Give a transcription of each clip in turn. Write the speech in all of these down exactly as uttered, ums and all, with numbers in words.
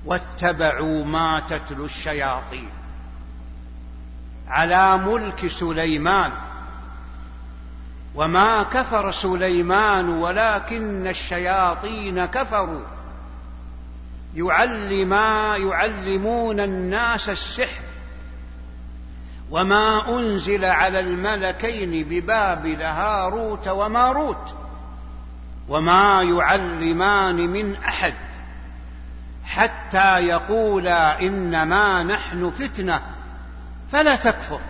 واتبعوا ما تتلو الشياطين على ملك سليمان وما كفر سليمان ولكن الشياطين كفروا يعلما يعلمون الناس السحر وما أنزل على الملكين ببابل هاروت وماروت وما يعلمان من أحد حتى يقولا إنما نحن فتنة فلا تكفر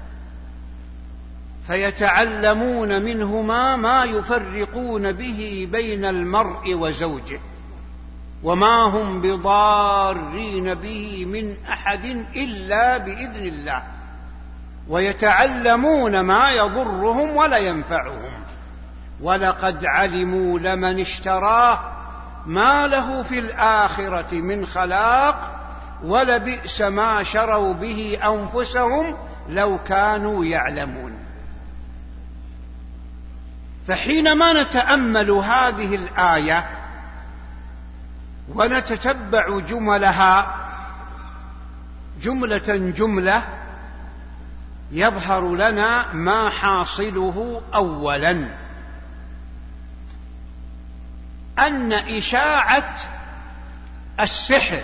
فيتعلمون منهما ما يفرقون به بين المرء وزوجه وما هم بضارين به من أحد إلا بإذن الله ويتعلمون ما يضرهم ولا ينفعهم ولقد علموا لمن اشتراه ما له في الآخرة من خلاق ولبئس ما شروا به أنفسهم لو كانوا يعلمون. فحينما نتأمل هذه الآية ونتتبع جملها جملة جملة يظهر لنا ما حاصله أولا أن إشاعة السحر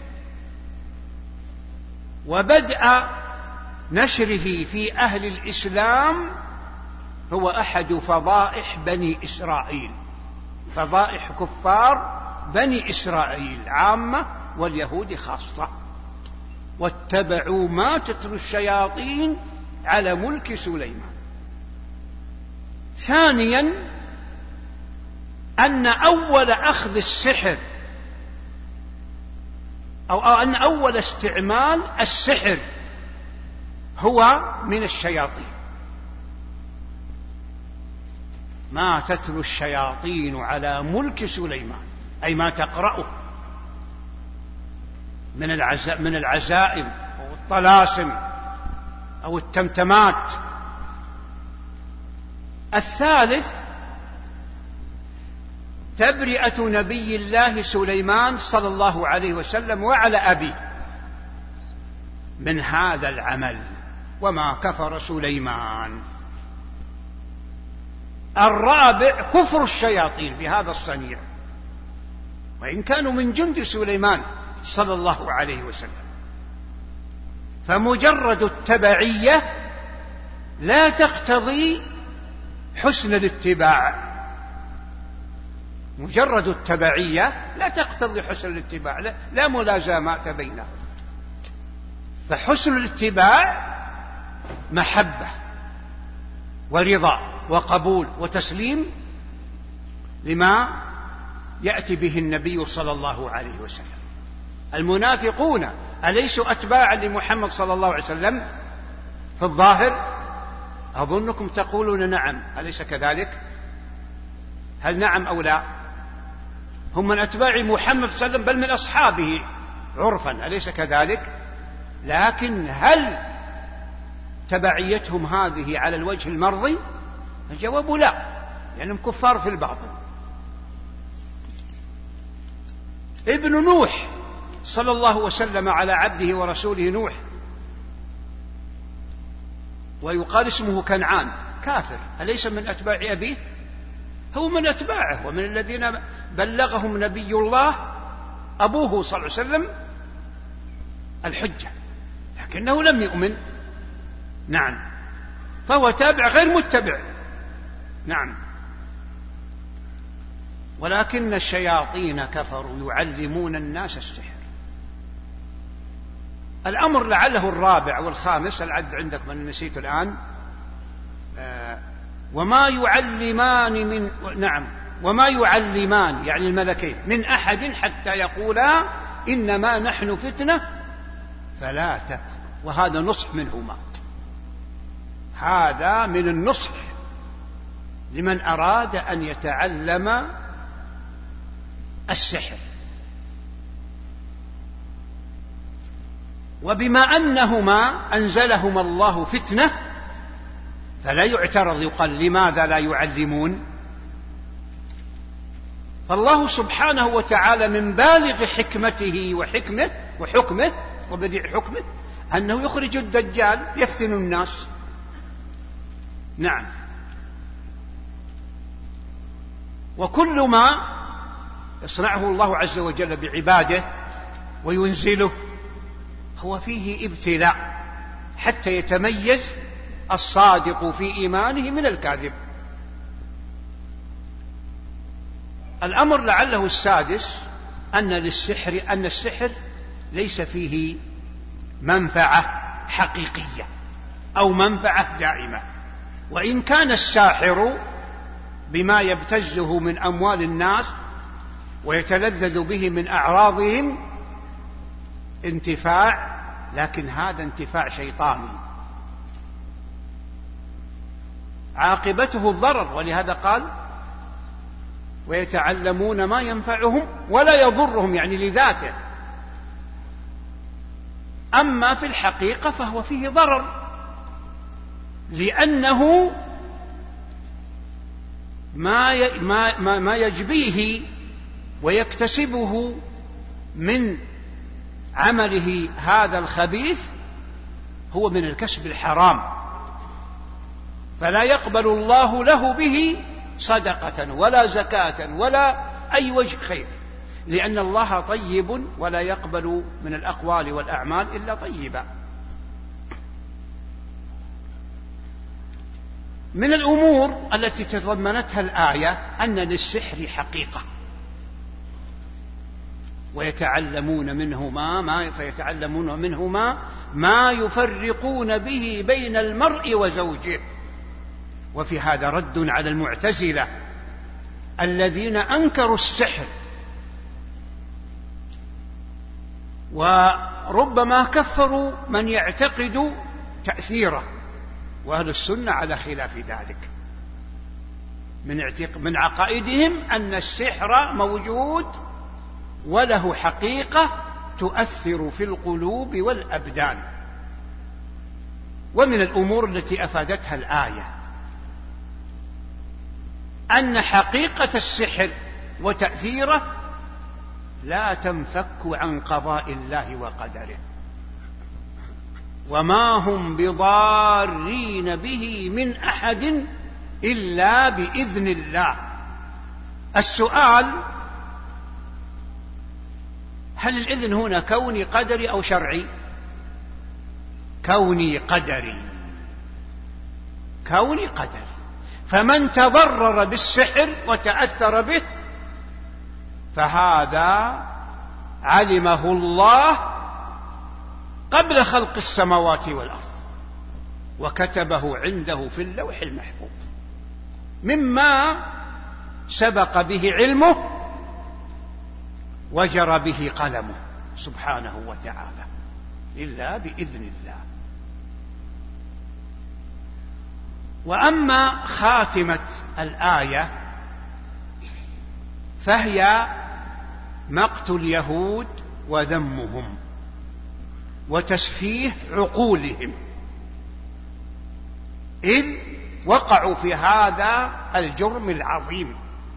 وبدء نشره في أهل الإسلام هو أحد فضائح بني إسرائيل، فضائح كفار بني إسرائيل عامة واليهود خاصة. واتبعوا ما تتلو الشياطين على ملك سليمان. ثانيا أن أول أخذ السحر أو أن أول استعمال السحر هو من الشياطين. ما تتلو الشياطين على ملك سليمان أي ما تقرأه من العزائم من العزائم أو الطلاسم أو التمتمات. الثالث تبرئة نبي الله سليمان صلى الله عليه وسلم وعلى أبيه من هذا العمل وما كفر سليمان. الرابع كفر الشياطين بهذا الصنيع وإن كانوا من جند سليمان صلى الله عليه وسلم. فمجرد التبعية لا تقتضي حسن الاتباع، مجرد التبعية لا تقتضي حسن الاتباع، لا, لا ملازمات بينهم. فحسن الاتباع محبة ورضا وقبول وتسليم لما يأتي به النبي صلى الله عليه وسلم. المنافقون أليسوا أتباعا لمحمد صلى الله عليه وسلم في الظاهر؟ أظنكم تقولون نعم، أليس كذلك؟ هل نعم أو لا؟ هم من أتباع محمد صلى الله عليه وسلم بل من أصحابه عرفا، أليس كذلك؟ لكن هل تبعيتهم هذه على الوجه المرضي؟ الجواب لا، لأنهم كفار في الباطن. ابن نوح صلى الله وسلم على عبده ورسوله نوح ويقال اسمه كنعان كافر، أليس من أتباع أبيه؟ هو من أتباعه ومن الذين بلغهم نبي الله أبوه صلى الله عليه وسلم الحجة، لكنه لم يؤمن. نعم، فهو تابع غير متبع. نعم، ولكن الشياطين كفروا يعلمون الناس السحر. الأمر لعله الرابع والخامس، العد عندكم أنا نسيت الآن. آه وما يعلمان من نعم وما يعلمان يعني الملكين من أحد حتى يقولا إنما نحن فتنة فلا تكفر. وهذا نصح منهما، هذا من النصح لمن أراد أن يتعلم السحر. وبما أنهما أنزلهما الله فتنة فلا يعترض، يقال لماذا لا يعلمون؟ فالله سبحانه وتعالى من بالغ حكمته وحكمه وحكمه وبديع حكمه أنه يخرج الدجال يفتن الناس. نعم. وكل ما يصنعه الله عز وجل بعباده وينزله هو فيه ابتلاء حتى يتميز الصادق في إيمانه من الكاذب. الأمر لعله السادس أن للسحر أن السحر ليس فيه منفعة حقيقية أو منفعة دائمة، وإن كان الساحر بما يبتزه من أموال الناس ويتلذذ به من أعراضهم انتفاع، لكن هذا انتفاع شيطاني عاقبته الضرر، ولهذا قال ويتعلمون ما ينفعهم ولا يضرهم، يعني لذاته. أما في الحقيقة فهو فيه ضرر، لأنه ما ما ما يجبيه ويكتسبه من عمله هذا الخبيث هو من الكسب الحرام، فلا يقبل الله له به صدقة ولا زكاة ولا أي وجه خير، لأن الله طيب ولا يقبل من الأقوال والأعمال إلا طيبا. من الأمور التي تضمنتها الآية أن للسحر حقيقة، ويتعلمون منهما ما فيتعلمون منهما ما يفرقون به بين المرء وزوجه. وفي هذا رد على المعتزلة الذين أنكروا السحر وربما كفروا من يعتقد تأثيره، وأهل السنة على خلاف ذلك. من, من عقائدهم أن السحر موجود وله حقيقة تؤثر في القلوب والأبدان. ومن الأمور التي أفادتها الآية أن حقيقة السحر وتأثيره لا تنفك عن قضاء الله وقدره، وما هم بضارين به من أحد إلا بإذن الله. السؤال: هل الإذن هنا كوني قدري أو شرعي؟ كوني قدري، كوني قدري. فمن تضرر بالسحر وتأثر به فهذا علمه الله قبل خلق السماوات والأرض وكتبه عنده في اللوح المحفوظ مما سبق به علمه وجرى به قلمه سبحانه وتعالى إلا بإذن الله. وأما خاتمة الآية فهي مقت اليهود وذمهم وتسفيه عقولهم، إذ وقعوا في هذا الجرم العظيم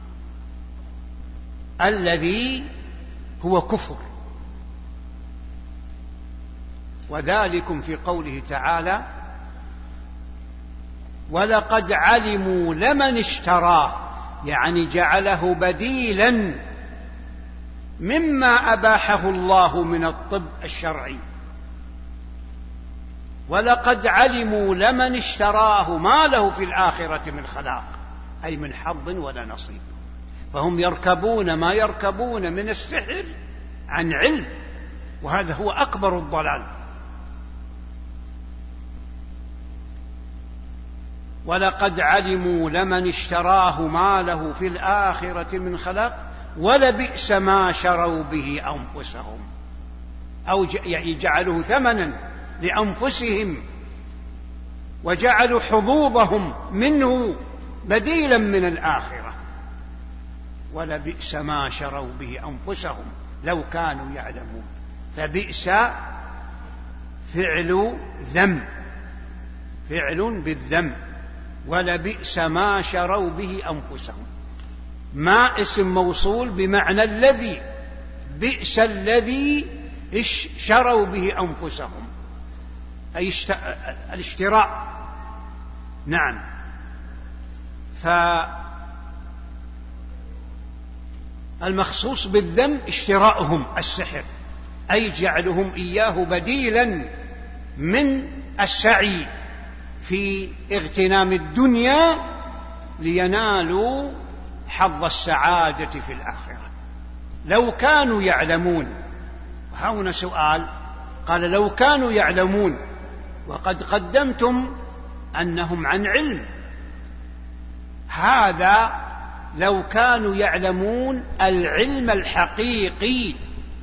الذي هو كفر. وذلكم في قوله تعالى: ولقد علموا لمن اشتراه، يعني جعله بديلا مما أباحه الله من الطب الشرعي. ولقد علموا لمن اشتراه ما له في الآخرة من خلاق، أي من حظ ولا نصيب. فهم يركبون ما يركبون من السحر عن علم، وهذا هو أكبر الضلال. ولقد علموا لمن اشتراه ما له في الآخرة من خلاق ولبئس ما شروا به أنفسهم، أو يعني جعلوه ثمنا لأنفسهم وجعلوا حظوظهم منه بديلا من الآخرة. ولبئس ما شروا به أنفسهم لو كانوا يعلمون. فبئس فعل ذم، فعل بالذم، ولبئس ما شروا به أنفسهم. ما اسم موصول بمعنى الذي، بئس الذي شروا به أنفسهم، أي الاشتراء. نعم. فالمخصوص بالذم اشتراؤهم السحر، أي جعلهم إياه بديلا من السعي في اغتنام الدنيا لينالوا حظ السعادة في الآخرة. لو كانوا يعلمون، وهنا سؤال، قال لو كانوا يعلمون، وقد قدمتم أنهم عن علم. هذا لو كانوا يعلمون العلم الحقيقي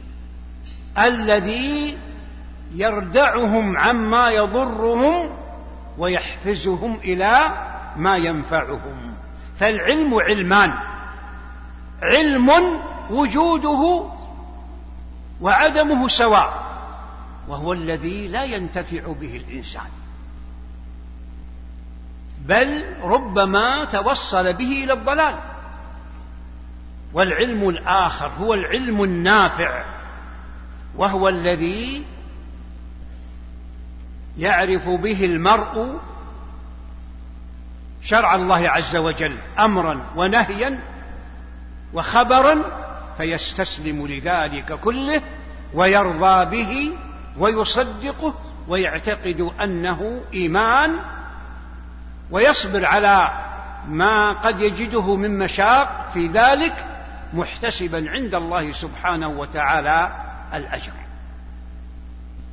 الذي يردعهم عما يضرهم ويحفزهم إلى ما ينفعهم. فالعلم علمان: علم وجوده وعدمه سواء، وهو الذي لا ينتفع به الإنسان، بل ربما توصل به إلى الضلال. والعلم الآخر هو العلم النافع، وهو الذي يعرف به المرء شرع الله عز وجل أمرا ونهيا وخبرا، فيستسلم لذلك كله ويرضى به ويصدقه ويعتقد أنه إيمان، ويصبر على ما قد يجده من مشاق في ذلك، محتسبا عند الله سبحانه وتعالى الأجر.